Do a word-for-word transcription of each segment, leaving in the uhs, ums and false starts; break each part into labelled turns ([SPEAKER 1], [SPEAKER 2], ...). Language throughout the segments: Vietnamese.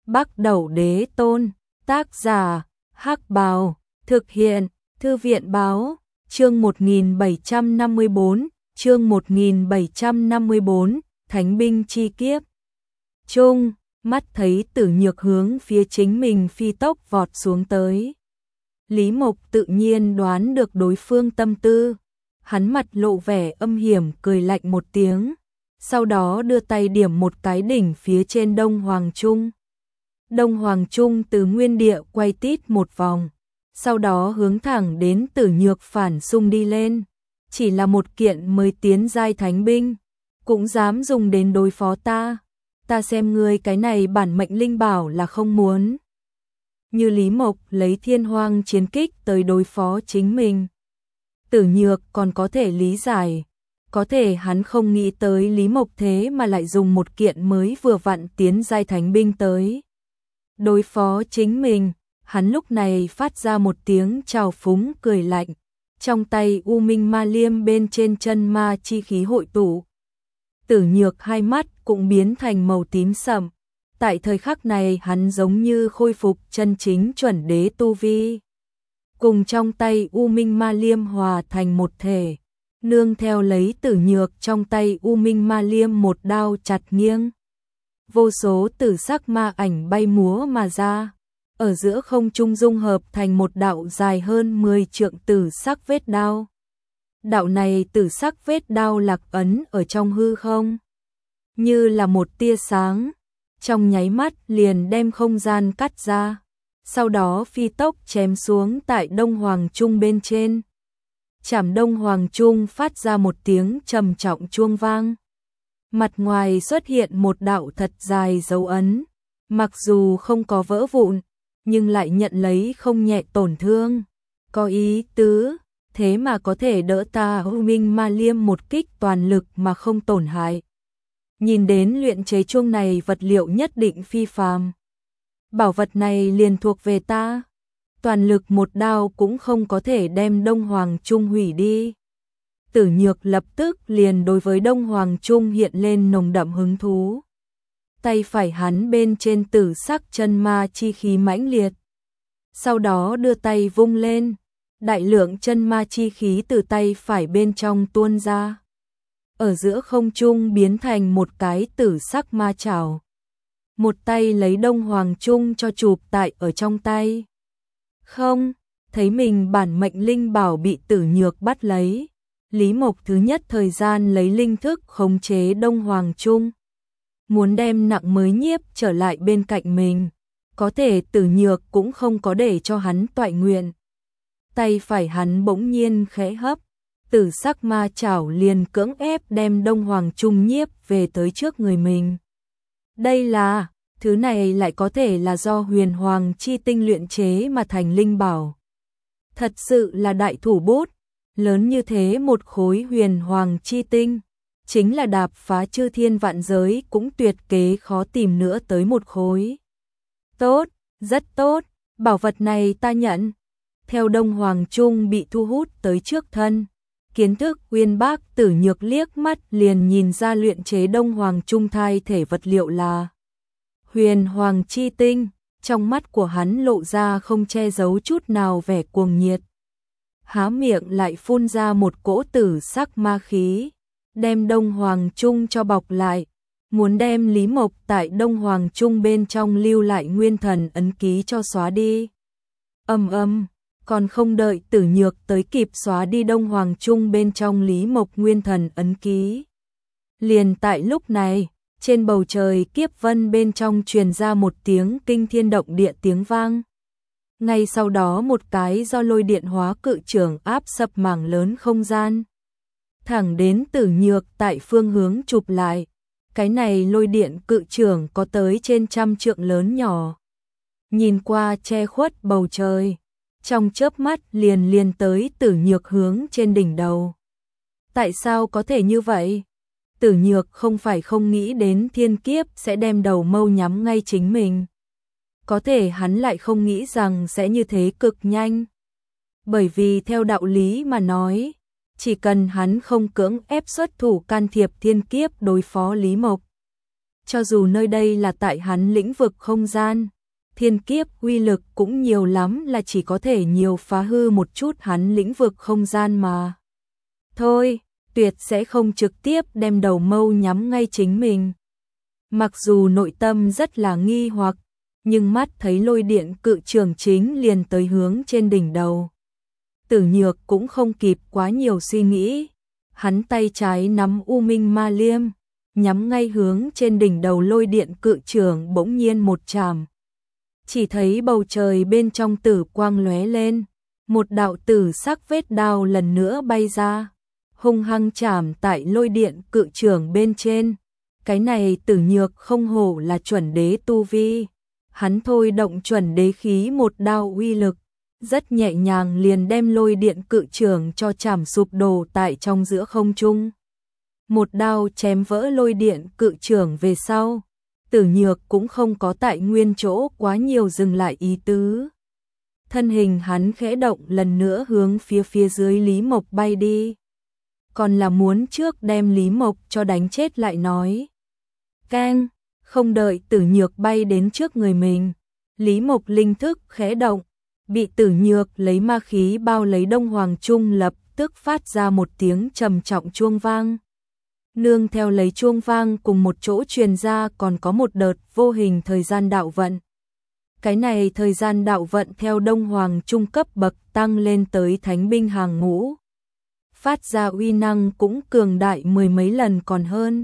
[SPEAKER 1] Bắc Đẩu Đế Tôn, tác giả, Hắc Bào, thực hiện, Thư viện Báo, chương một nghìn bảy trăm năm mươi bốn, chương một nghìn bảy trăm năm mươi bốn, Thánh binh chi kiếp. Trung, mắt thấy Tử Nhược hướng phía chính mình phi tốc vọt xuống tới. Lý Mộc tự nhiên đoán được đối phương tâm tư, hắn mặt lộ vẻ âm hiểm cười lạnh một tiếng, sau đó đưa tay điểm một cái đỉnh phía trên Đông Hoàng Trung. Đông Hoàng Trung từ nguyên địa quay tít một vòng, sau đó hướng thẳng đến Tử Nhược phản xung đi lên. Chỉ là một kiện mới tiến giai thánh binh, cũng dám dùng đến đối phó ta, ta xem ngươi cái này bản mệnh linh bảo là không muốn. Như Lý Mộc lấy thiên hoang chiến kích tới đối phó chính mình, Tử Nhược còn có thể lý giải, có thể hắn không nghĩ tới Lý Mộc thế mà lại dùng một kiện mới vừa vặn tiến giai thánh binh tới đối phó chính mình. Hắn lúc này phát ra một tiếng trào phúng cười lạnh, trong tay U Minh Ma Liêm bên trên chân ma chi khí hội tụ. Tử Nhược hai mắt cũng biến thành màu tím sậm, tại thời khắc này hắn giống như khôi phục chân chính chuẩn đế tu vi. Cùng trong tay U Minh Ma Liêm hòa thành một thể, nương theo lấy Tử Nhược trong tay U Minh Ma Liêm một đao chặt nghiêng. Vô số tử sắc ma ảnh bay múa mà ra, ở giữa không trung dung hợp thành một đạo dài hơn mười trượng tử sắc vết đao. Đạo này tử sắc vết đao lạc ấn ở trong hư không, như là một tia sáng, trong nháy mắt liền đem không gian cắt ra, sau đó phi tốc chém xuống tại Đông Hoàng Trung bên trên. Chảm Đông Hoàng Trung phát ra một tiếng trầm trọng chuông vang. Mặt ngoài xuất hiện một đạo thật dài dấu ấn, mặc dù không có vỡ vụn, nhưng lại nhận lấy không nhẹ tổn thương. Có ý tứ, thế mà có thể đỡ ta U Minh Ma Liêm một kích toàn lực mà không tổn hại. Nhìn đến luyện chế chuông này vật liệu nhất định phi phàm. Bảo vật này liền thuộc về ta. Toàn lực một đao cũng không có thể đem Đông Hoàng Trung hủy đi. Tử Nhược lập tức liền đối với Đông Hoàng Trung hiện lên nồng đậm hứng thú. Tay phải hắn bên trên tử sắc chân ma chi khí mãnh liệt. Sau đó đưa tay vung lên, đại lượng chân ma chi khí từ tay phải bên trong tuôn ra. Ở giữa không trung biến thành một cái tử sắc ma chảo. Một tay lấy Đông Hoàng Trung cho chụp tại ở trong tay. Không, thấy mình bản mệnh linh bảo bị Tử Nhược bắt lấy. Lý Mộc thứ nhất thời gian lấy linh thức khống chế Đông Hoàng Trung, muốn đem nặng mới nhiếp trở lại bên cạnh mình, có thể Tử Nhược cũng không có để cho hắn toại nguyện. Tay phải hắn bỗng nhiên khẽ hấp, tử sắc ma chảo liền cưỡng ép đem Đông Hoàng Trung nhiếp về tới trước người mình. Đây là, thứ này lại có thể là do huyền hoàng chi tinh luyện chế mà thành linh bảo. Thật sự là đại thủ bút. Lớn như thế một khối huyền hoàng chi tinh, chính là đạp phá chư thiên vạn giới cũng tuyệt kế khó tìm nữa tới một khối. Tốt, rất tốt, bảo vật này ta nhận. Theo Đông Hoàng Trung bị thu hút tới trước thân, kiến thức uyên bác Tử Nhược liếc mắt liền nhìn ra luyện chế Đông Hoàng Trung thai thể vật liệu là huyền hoàng chi tinh, trong mắt của hắn lộ ra không che giấu chút nào vẻ cuồng nhiệt. Há miệng lại phun ra một cỗ tử sắc ma khí, đem Đông Hoàng Trung cho bọc lại, muốn đem Lý Mộc tại Đông Hoàng Trung bên trong lưu lại nguyên thần ấn ký cho xóa đi. Ầm ầm, còn không đợi Tử Nhược tới kịp xóa đi Đông Hoàng Trung bên trong Lý Mộc nguyên thần ấn ký. Liền tại lúc này, trên bầu trời kiếp vân bên trong truyền ra một tiếng kinh thiên động địa tiếng vang. Ngay sau đó một cái do lôi điện hóa cự trưởng áp sập mảng lớn không gian, thẳng đến Tử Nhược tại phương hướng chụp lại. Cái này lôi điện cự trưởng có tới trên trăm trượng lớn nhỏ, nhìn qua che khuất bầu trời, trong chớp mắt liền liền tới Tử Nhược hướng trên đỉnh đầu. Tại sao có thể như vậy? Tử Nhược không phải không nghĩ đến thiên kiếp sẽ đem đầu mâu nhắm ngay chính mình. Có thể hắn lại không nghĩ rằng sẽ như thế cực nhanh. Bởi vì theo đạo lý mà nói, chỉ cần hắn không cưỡng ép xuất thủ can thiệp thiên kiếp đối phó Lý Mộc, cho dù nơi đây là tại hắn lĩnh vực không gian, thiên kiếp uy lực cũng nhiều lắm là chỉ có thể nhiều phá hư một chút hắn lĩnh vực không gian mà. Thôi, tuyệt sẽ không trực tiếp đem đầu mâu nhắm ngay chính mình. Mặc dù nội tâm rất là nghi hoặc, nhưng mắt thấy lôi điện cự trường chính liền tới hướng trên đỉnh đầu. Tử Nhược cũng không kịp quá nhiều suy nghĩ, hắn tay trái nắm U Minh Ma Liêm, nhắm ngay hướng trên đỉnh đầu lôi điện cự trường bỗng nhiên một chạm. Chỉ thấy bầu trời bên trong tử quang lóe lên, một đạo tử sắc vết đao lần nữa bay ra, hung hăng chạm tại lôi điện cự trường bên trên. Cái này Tử Nhược không hổ là chuẩn đế tu vi, hắn thôi động chuẩn đế khí một đao uy lực, rất nhẹ nhàng liền đem lôi điện cự trường cho chạm sụp đổ tại trong giữa không trung. Một đao chém vỡ lôi điện cự trường về sau, Tử Nhược cũng không có tại nguyên chỗ quá nhiều dừng lại ý tứ. Thân hình hắn khẽ động lần nữa hướng phía phía dưới Lý Mộc bay đi. Còn là muốn trước đem Lý Mộc cho đánh chết lại nói. Keng, không đợi Tử Nhược bay đến trước người mình, Lý Mộc linh thức khẽ động, bị Tử Nhược lấy ma khí bao lấy Đông Hoàng Trung lập tức phát ra một tiếng trầm trọng chuông vang. Nương theo lấy chuông vang cùng một chỗ truyền ra còn có một đợt vô hình thời gian đạo vận. Cái này thời gian đạo vận theo Đông Hoàng Trung cấp bậc tăng lên tới thánh binh hàng ngũ. Phát ra uy năng cũng cường đại mười mấy lần còn hơn.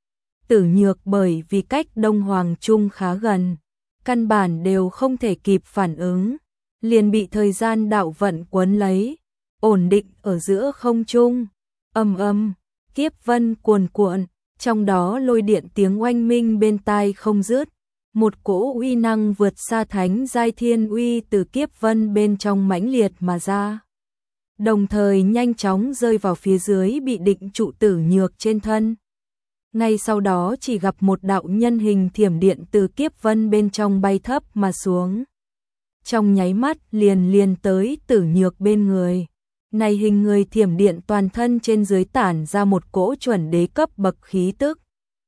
[SPEAKER 1] Tử Nhược bởi vì cách Đông Hoàng Trung khá gần, căn bản đều không thể kịp phản ứng, liền bị thời gian đạo vận quấn lấy, ổn định ở giữa không trung. Ầm ầm, kiếp vân cuồn cuộn, trong đó lôi điện tiếng oanh minh bên tai không dứt, một cỗ uy năng vượt xa thánh giai thiên uy từ kiếp vân bên trong mãnh liệt mà ra. Đồng thời nhanh chóng rơi vào phía dưới bị định trụ Tử Nhược trên thân. Ngay sau đó chỉ gặp một đạo nhân hình thiểm điện từ kiếp vân bên trong bay thấp mà xuống. Trong nháy mắt liền liền tới Tử Nhược bên người. Này hình người thiểm điện toàn thân trên dưới tản ra một cỗ chuẩn đế cấp bậc khí tức.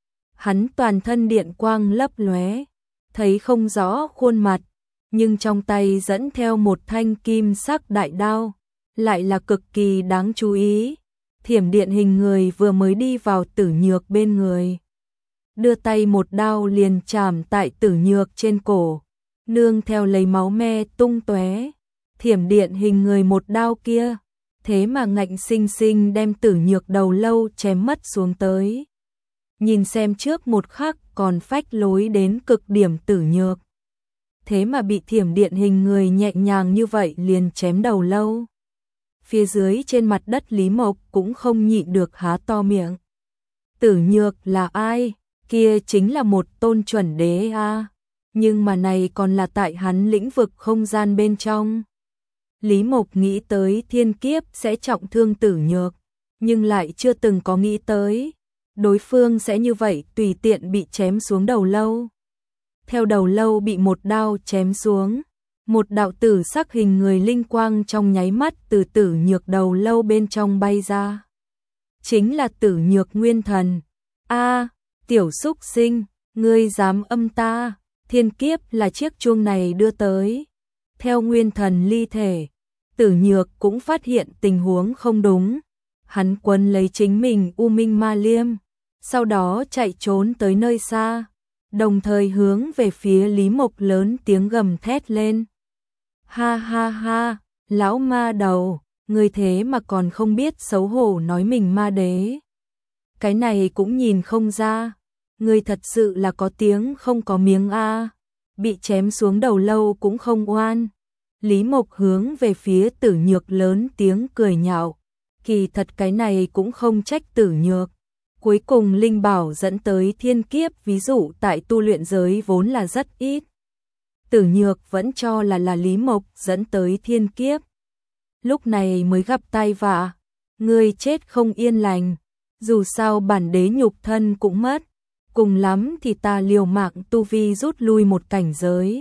[SPEAKER 1] Hắn toàn thân điện quang lấp lóe, thấy không rõ khuôn mặt, nhưng trong tay dẫn theo một thanh kim sắc đại đao, lại là cực kỳ đáng chú ý. Thiểm điện hình người vừa mới đi vào Tử Nhược bên người, đưa tay một đao liền chạm tại Tử Nhược trên cổ, nương theo lấy máu me tung tóe. Thiểm điện hình người một đao kia, thế mà ngạnh sinh sinh đem Tử Nhược đầu lâu chém mất xuống tới. Nhìn xem trước một khắc còn phách lối đến cực điểm Tử Nhược, thế mà bị thiểm điện hình người nhẹ nhàng như vậy liền chém đầu lâu. Phía dưới trên mặt đất Lý Mộc cũng không nhịn được há to miệng. Tử Nhược là ai? Kia chính là một tôn chuẩn đế a, à. Nhưng mà này còn là tại hắn lĩnh vực không gian bên trong. Lý Mộc nghĩ tới thiên kiếp sẽ trọng thương Tử Nhược, nhưng lại chưa từng có nghĩ tới đối phương sẽ như vậy tùy tiện bị chém xuống đầu lâu. Theo đầu lâu bị một đao chém xuống, một đạo tử sắc hình người linh quang trong nháy mắt từ Tử Nhược đầu lâu bên trong bay ra. Chính là Tử Nhược nguyên thần. A, tiểu xúc sinh, ngươi dám âm ta, thiên kiếp là chiếc chuông này đưa tới. Theo nguyên thần ly thể, Tử Nhược cũng phát hiện tình huống không đúng. Hắn quấn lấy chính mình U Minh Ma Liêm, sau đó chạy trốn tới nơi xa, đồng thời hướng về phía Lý Mộc lớn tiếng gầm thét lên. Ha ha ha, lão ma đầu, người thế mà còn không biết xấu hổ nói mình ma đế. Cái này cũng nhìn không ra, người thật sự là có tiếng không có miếng a, bị chém xuống đầu lâu cũng không oan. Lý Mộc hướng về phía Tử Nhược lớn tiếng cười nhạo, kỳ thật cái này cũng không trách Tử Nhược. Cuối cùng linh bảo dẫn tới thiên kiếp ví dụ tại tu luyện giới vốn là rất ít. Tử Nhược vẫn cho là là Lý Mộc dẫn tới thiên kiếp. Lúc này mới gặp tai vạ, người chết không yên lành, dù sao bản đế nhục thân cũng mất, cùng lắm thì ta liều mạng tu vi rút lui một cảnh giới.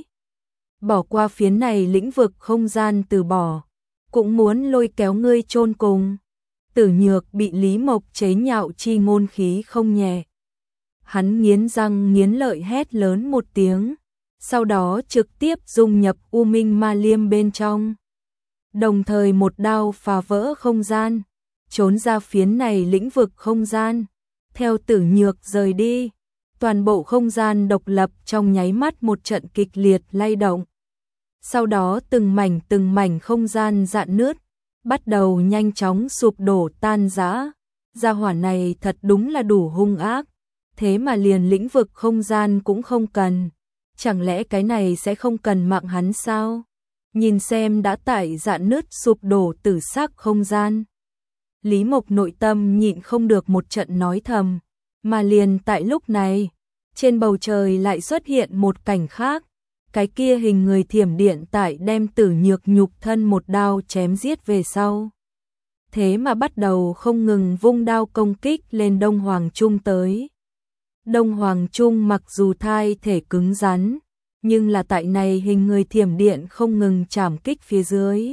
[SPEAKER 1] Bỏ qua phiến này lĩnh vực không gian từ bỏ, cũng muốn lôi kéo ngươi chôn cùng. Tử Nhược bị Lý Mộc chế nhạo chi ngôn khí không nhẹ. hắn nghiến răng nghiến lợi hét lớn một tiếng, sau đó trực tiếp dung nhập U Minh Ma Liêm bên trong. Đồng thời một đao phá vỡ không gian, trốn ra phiến này lĩnh vực không gian, theo Tử Nhược rời đi, toàn bộ không gian độc lập trong nháy mắt một trận kịch liệt lay động. Sau đó từng mảnh từng mảnh không gian rạn nứt, bắt đầu nhanh chóng sụp đổ tan rã. Gia hỏa này thật đúng là đủ hung ác, thế mà liền lĩnh vực không gian cũng không cần. Chẳng lẽ cái này sẽ không cần mạng hắn sao? Nhìn xem đã tại rạn nứt sụp đổ tử sắc không gian. Lý Mộc nội tâm nhịn không được một trận nói thầm, mà liền tại lúc này, trên bầu trời lại xuất hiện một cảnh khác. Cái kia hình người thiểm điện tại đem Tử Nhược nhục thân một đao chém giết về sau. Thế mà bắt đầu không ngừng vung đao công kích lên Đông Hoàng Trung tới. Đông Hoàng Trung mặc dù thai thể cứng rắn, nhưng là tại này hình người thiểm điện không ngừng chảm kích phía dưới.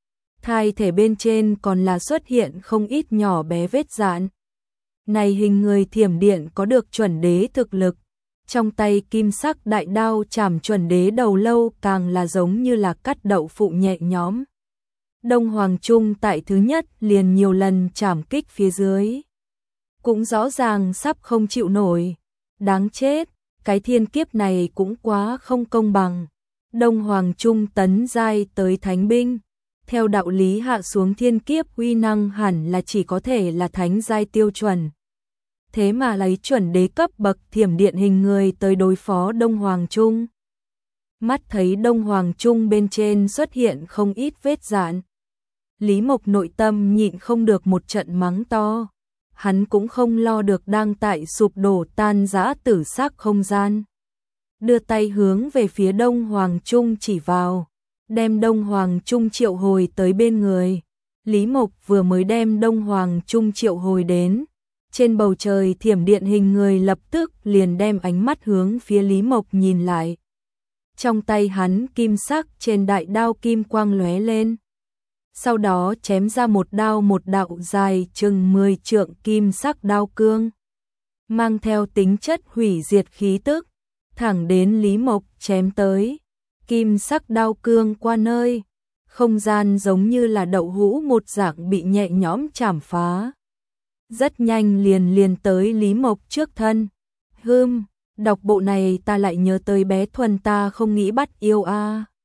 [SPEAKER 1] Thai thể bên trên còn là xuất hiện không ít nhỏ bé vết rạn. Này hình người thiểm điện có được chuẩn đế thực lực, trong tay kim sắc đại đao chảm chuẩn đế đầu lâu càng là giống như là cắt đậu phụ nhẹ nhõm. Đông Hoàng Trung tại thứ nhất liền nhiều lần chảm kích phía dưới, cũng rõ ràng sắp không chịu nổi. Đáng chết, cái thiên kiếp này cũng quá không công bằng. Đông Hoàng Trung tấn giai tới thánh binh, theo đạo lý hạ xuống thiên kiếp uy năng hẳn là chỉ có thể là thánh giai tiêu chuẩn. Thế mà lấy chuẩn đế cấp bậc thiểm điện hình người tới đối phó Đông Hoàng Trung. Mắt thấy Đông Hoàng Trung bên trên xuất hiện không ít vết rạn, Lý Mộc nội tâm nhịn không được một trận mắng to. Hắn cũng không lo được đang tại sụp đổ tan rã tử sắc không gian. Đưa tay hướng về phía Đông Hoàng Trung chỉ vào, đem Đông Hoàng Trung triệu hồi tới bên người. Lý Mộc vừa mới đem Đông Hoàng Trung triệu hồi đến, trên bầu trời thiểm điện hình người lập tức liền đem ánh mắt hướng phía Lý Mộc nhìn lại. Trong tay hắn kim sắc trên đại đao kim quang lóe lên. Sau đó chém ra một đao một đạo dài chừng mười trượng kim sắc đao cương, mang theo tính chất hủy diệt khí tức, thẳng đến Lý Mộc chém tới. Kim sắc đao cương qua nơi, không gian giống như là đậu hũ một dạng bị nhẹ nhõm chảm phá. Rất nhanh liền liền tới Lý Mộc trước thân. Hừm, đọc bộ này ta lại nhớ tới bé Thuần ta không nghĩ bắt yêu a.